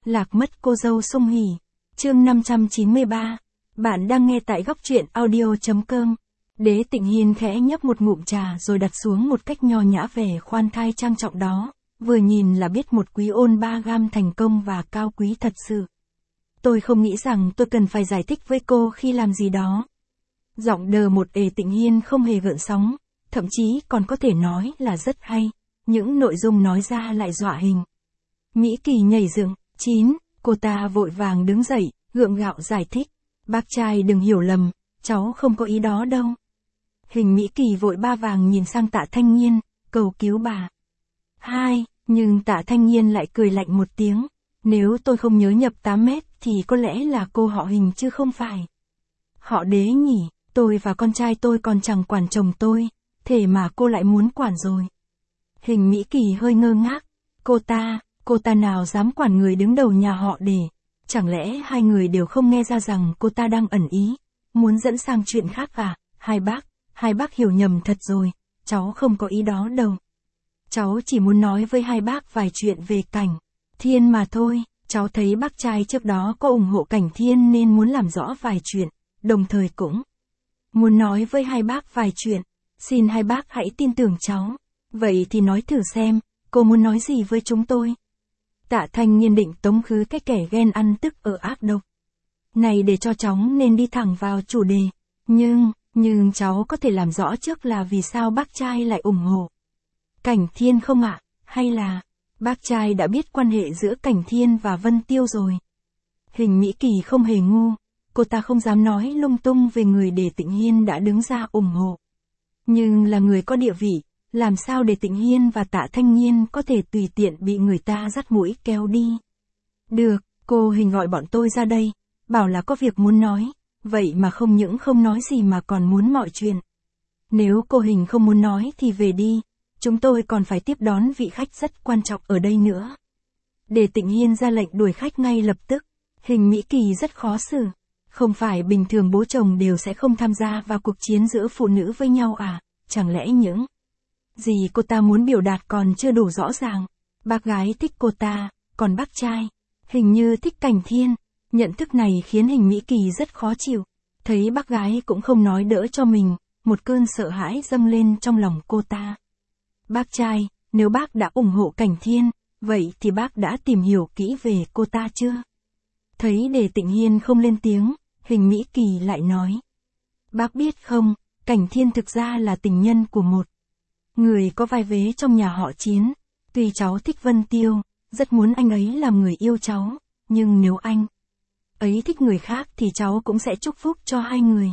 Lạc mất cô dâu Sung Hỉ. Chương 593. Bạn đang nghe tại góc truyện audio.com. Đế Tịnh Hiên khẽ nhấp một ngụm trà rồi đặt xuống một cách nho nhã vẻ khoan thai trang trọng đó, vừa nhìn là biết một quý ôn ba gam thành công và cao quý thật sự. Tôi không nghĩ rằng tôi cần phải giải thích với cô khi làm gì đó. Giọng đờ một ề Tịnh Hiên không hề gợn sóng, thậm chí còn có thể nói là rất hay, những nội dung nói ra lại dọa hình. Mỹ Kỳ nhảy dựng. 9. Cô ta vội vàng đứng dậy, gượng gạo giải thích. Bác trai đừng hiểu lầm, cháu không có ý đó đâu. Hình Mỹ Kỳ vội ba vàng nhìn sang Tạ Thanh Nhiên, cầu cứu bà. 2. Nhưng Tạ Thanh Nhiên lại cười lạnh một tiếng. Nếu tôi không nhớ nhập 8 mét thì có lẽ là cô họ Hình chứ không phải họ Đế nhỉ, tôi và con trai tôi còn chẳng quản chồng tôi, thế mà cô lại muốn quản rồi. Hình Mỹ Kỳ hơi ngơ ngác. Cô ta nào dám quản người đứng đầu nhà họ Đề, chẳng lẽ hai người đều không nghe ra rằng cô ta đang ẩn ý, muốn dẫn sang chuyện khác à? Hai bác hiểu nhầm thật rồi, cháu không có ý đó đâu. Cháu chỉ muốn nói với hai bác vài chuyện về Cảnh Thiên mà thôi, cháu thấy bác trai trước đó có ủng hộ Cảnh Thiên nên muốn làm rõ vài chuyện, đồng thời cũng muốn nói với hai bác vài chuyện, xin hai bác hãy tin tưởng cháu. Vậy thì nói thử xem, cô muốn nói gì với chúng tôi? Tạ Thanh Nhiên định tống khứ cái kẻ ghen ăn tức ở ác độc này để cho chóng nên đi thẳng vào chủ đề. Nhưng cháu có thể làm rõ trước là vì sao bác trai lại ủng hộ Cảnh Thiên không ạ? Hay là bác trai đã biết quan hệ giữa Cảnh Thiên và Vân Tiêu rồi? Hình Mỹ Kỳ không hề ngu, cô ta không dám nói lung tung về người để Tịnh Hiên đã đứng ra ủng hộ. Nhưng là người có địa vị, làm sao để Tịnh Hiên và Tạ Thanh Nhiên có thể tùy tiện bị người ta dắt mũi kéo đi? Được, cô Hình gọi bọn tôi ra đây, bảo là có việc muốn nói, vậy mà không những không nói gì mà còn muốn mọi chuyện. Nếu cô Hình không muốn nói thì về đi, chúng tôi còn phải tiếp đón vị khách rất quan trọng ở đây nữa. Để Tịnh Hiên ra lệnh đuổi khách ngay lập tức. Hình Mỹ Kỳ rất khó xử. Không phải bình thường bố chồng đều sẽ không tham gia vào cuộc chiến giữa phụ nữ với nhau à? Chẳng lẽ những gì cô ta muốn biểu đạt còn chưa đủ rõ ràng? Bác gái thích cô ta, còn bác trai hình như thích Cảnh Thiên. Nhận thức này khiến Hình Mỹ Kỳ rất khó chịu. Thấy bác gái cũng không nói đỡ cho mình, một cơn sợ hãi dâng lên trong lòng cô ta. Bác trai, nếu bác đã ủng hộ Cảnh Thiên, vậy thì bác đã tìm hiểu kỹ về cô ta chưa? Thấy để Tịnh Hiên không lên tiếng, Hình Mỹ Kỳ lại nói. Bác biết không, Cảnh Thiên thực ra là tình nhân của một người có vai vế trong nhà họ Chiến. Tuy cháu thích Vân Tiêu, rất muốn anh ấy làm người yêu cháu, nhưng nếu anh ấy thích người khác thì cháu cũng sẽ chúc phúc cho hai người.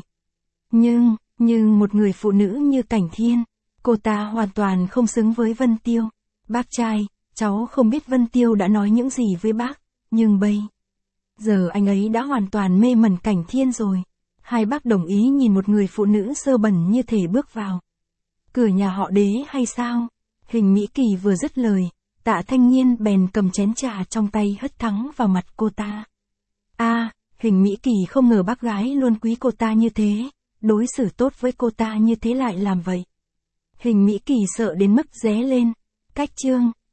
Nhưng một người phụ nữ như Cảnh Thiên, cô ta hoàn toàn không xứng với Vân Tiêu. Bác trai, cháu không biết Vân Tiêu đã nói những gì với bác, nhưng bây giờ anh ấy đã hoàn toàn mê mẩn Cảnh Thiên rồi. Hai bác đồng ý nhìn một người phụ nữ sơ bẩn như thể bước vào cửa nhà họ Đế hay sao? Hình Mỹ Kỳ vừa dứt lời, Tạ Thanh Nhiên bèn cầm chén trà trong tay hất thẳng vào mặt cô ta. Hình Mỹ Kỳ không ngờ bác gái luôn quý cô ta như thế, đối xử tốt với cô ta như thế lại làm vậy. Hình Mỹ Kỳ sợ đến mức ré lên. Cách chương